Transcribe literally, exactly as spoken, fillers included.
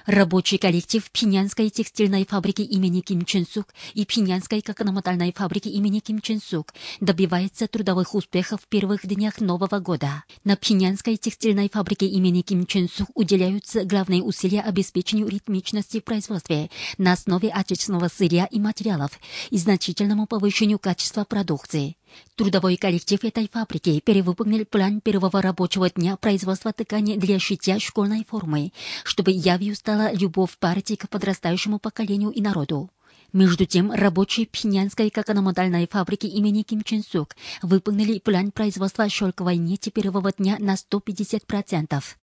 Рабочий коллектив Пхеньянской текстильной фабрики имени Ким Чен Сук и Пхеньянской коконометальной фабрики имени Ким Чен Сук добивается трудовых успехов в первых днях Нового года. На Пхеньянской текстильной фабрике имени Ким Чен Сук уделяются главные усилия обеспечению ритмичности в производстве на основе отечественного сырья и материалов и значительному повышению качества продукции. Трудовой коллектив этой фабрики перевыполнил план первого рабочего дня производства ткани для шитья школьной формы, чтобы явью стала любовь партии к подрастающему поколению и народу. Между тем, рабочие Пхеньянской коконометальной фабрики имени Ким Чен Сук выполнили план производства шелковой нити первого дня на сто пятьдесят процентов.